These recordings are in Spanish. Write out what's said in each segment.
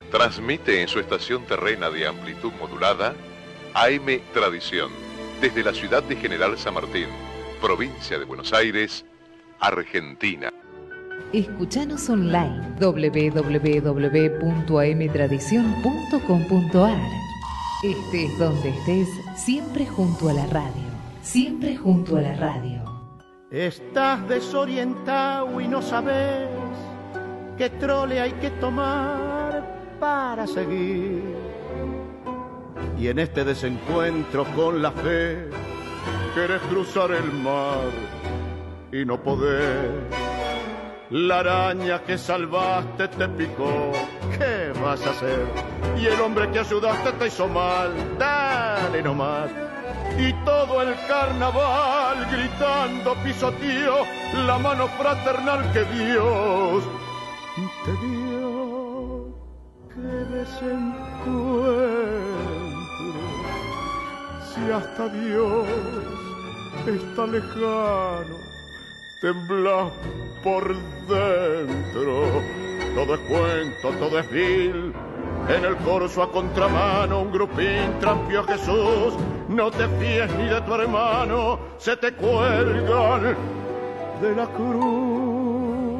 Transmite en su estación terrena de amplitud modulada AM Tradición, desde la ciudad de General San Martín, provincia de Buenos Aires, Argentina. Escuchanos online www.amtradición.com.ar. Estés donde estés, siempre junto a la radio. Siempre junto a la radio. Estás desorientado y no sabes qué trole hay que tomar para seguir. Y en este desencuentro con la fe querés cruzar el mar y no podés. La araña que salvaste te picó, ¿qué vas a hacer? Y el hombre que ayudaste te hizo mal, dale nomás. Y todo el carnaval gritando pisoteó la mano fraternal que Dios te dio. ¡Qué desencuentro! Si hasta Dios está lejano, temblás por dentro. Todo es cuento, todo es vil. En el corso a contramano un grupín trampió a Jesús. No te fíes ni de tu hermano, se te cuelgan de la cruz.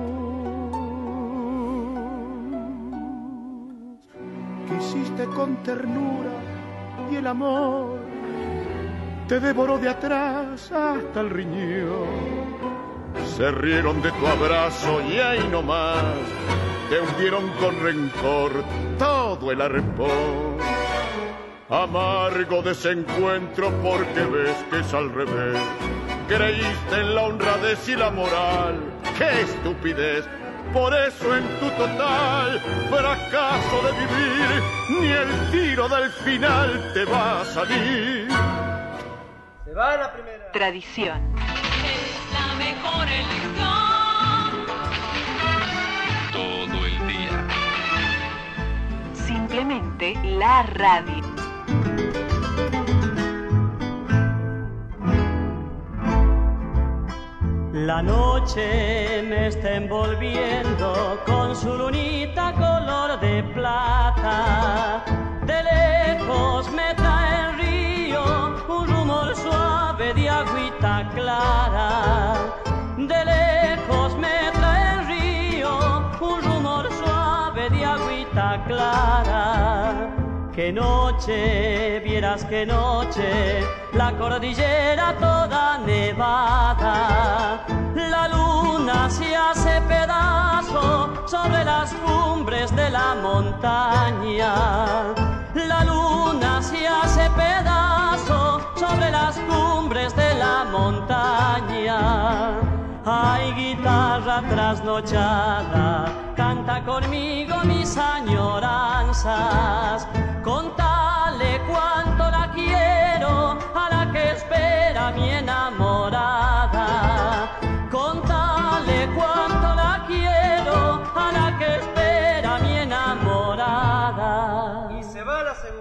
Quisiste con ternura y el amor te devoró de atrás hasta el riñón. Se rieron de tu abrazo y ahí nomás te hundieron con rencor todo el arrepón. Amargo desencuentro porque ves que es al revés. Creíste en la honradez y la moral, qué estupidez. Por eso en tu total fracaso de vivir, ni el tiro del final te va a salir. Se va la primera. Tradición. Es la mejor elección. Todo el día. Simplemente la radio. La noche me está envolviendo con su lunita color de plata. De lejos me trae el río un rumor suave de agüita clara. De lejos me trae el río un rumor suave de agüita clara. Qué noche, vieras qué noche, la cordillera toda nevada. La luna se hace pedazo sobre las cumbres de la montaña. La luna se hace pedazo sobre las cumbres de la montaña. Ay, guitarra trasnochada, canta conmigo mis añoranzas. Contale cuánto la quiero a la que espera mi enamorada. Contale cuánto la quiero a la que espera mi enamorada. Y se va la segunda.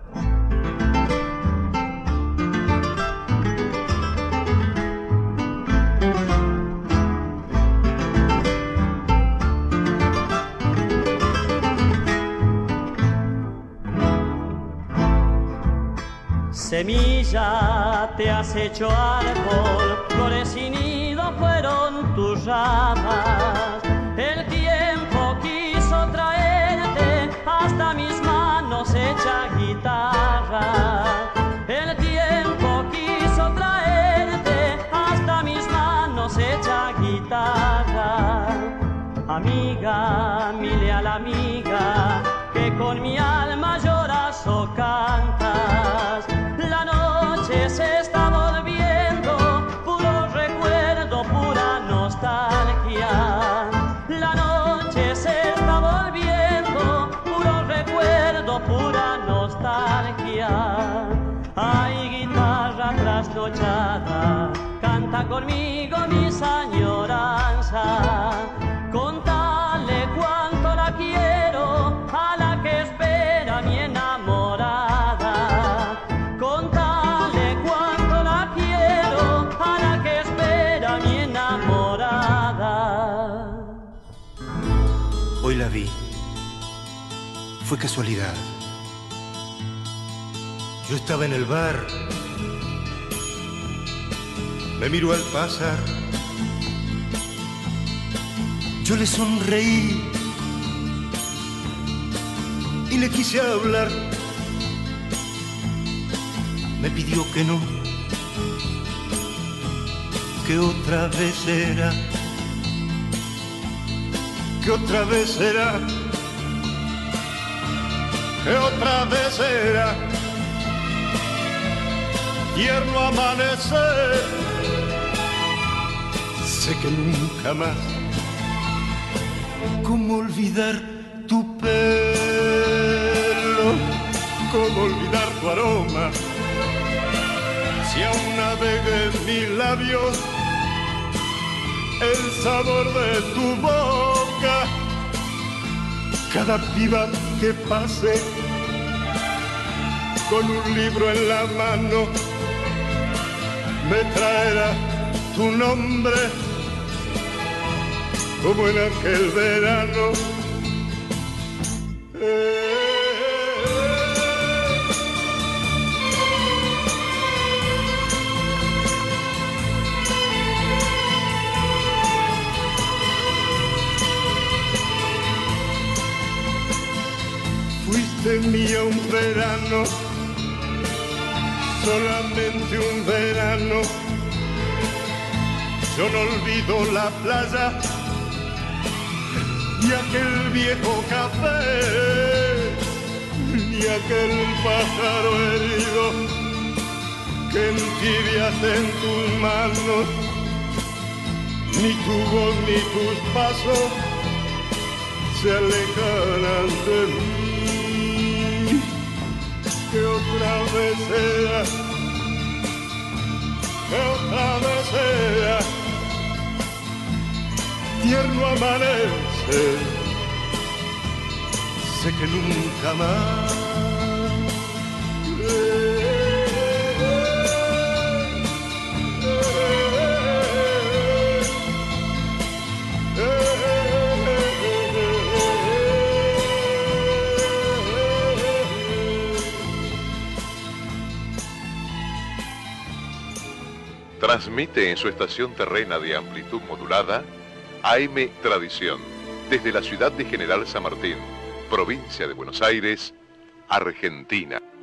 Semilla te has hecho árbol, flores sin nido fueron tus ramas. El tiempo quiso traerte hasta mis manos hecha guitarra. El tiempo quiso traerte hasta mis manos hecha guitarra. Amiga, mi leal amiga, que con mi alma lloras o cantas. La noche se está volviendo puro recuerdo, pura nostalgia. La noche se está volviendo puro recuerdo, pura nostalgia. Ay, guitarra trasnochada, canta conmigo mis añoranzas. Contale cuánto la quiero a la que espera mi enamorada. Contale cuánto la quiero a la que espera mi enamorada. Hoy la vi fue casualidad. Yo estaba en el bar, me miró al pasar, yo le sonreí y le quise hablar. Me pidió que no, que otra vez será, que otra vez será, que otra vez será. Tierno amanecer, sé que nunca más. ¿Cómo olvidar tu pelo? ¿Cómo olvidar tu aroma? Si aún navega en mis labios el sabor de tu boca, cada piba que pase con un libro en la mano me traerá tu nombre, como en aquel verano. Fuiste mía un verano, solamente un verano. Yo no olvido la playa y aquel viejo café, ni aquel pájaro herido que entibiaste en tus manos, ni tu voz ni tus pasos se alejarán de mí. Que otra vez sea, que otra vez sea, tierno amanecer, sé que nunca más. Transmite en su estación terrena de amplitud modulada AM Tradición, desde la ciudad de General San Martín, provincia de Buenos Aires, Argentina.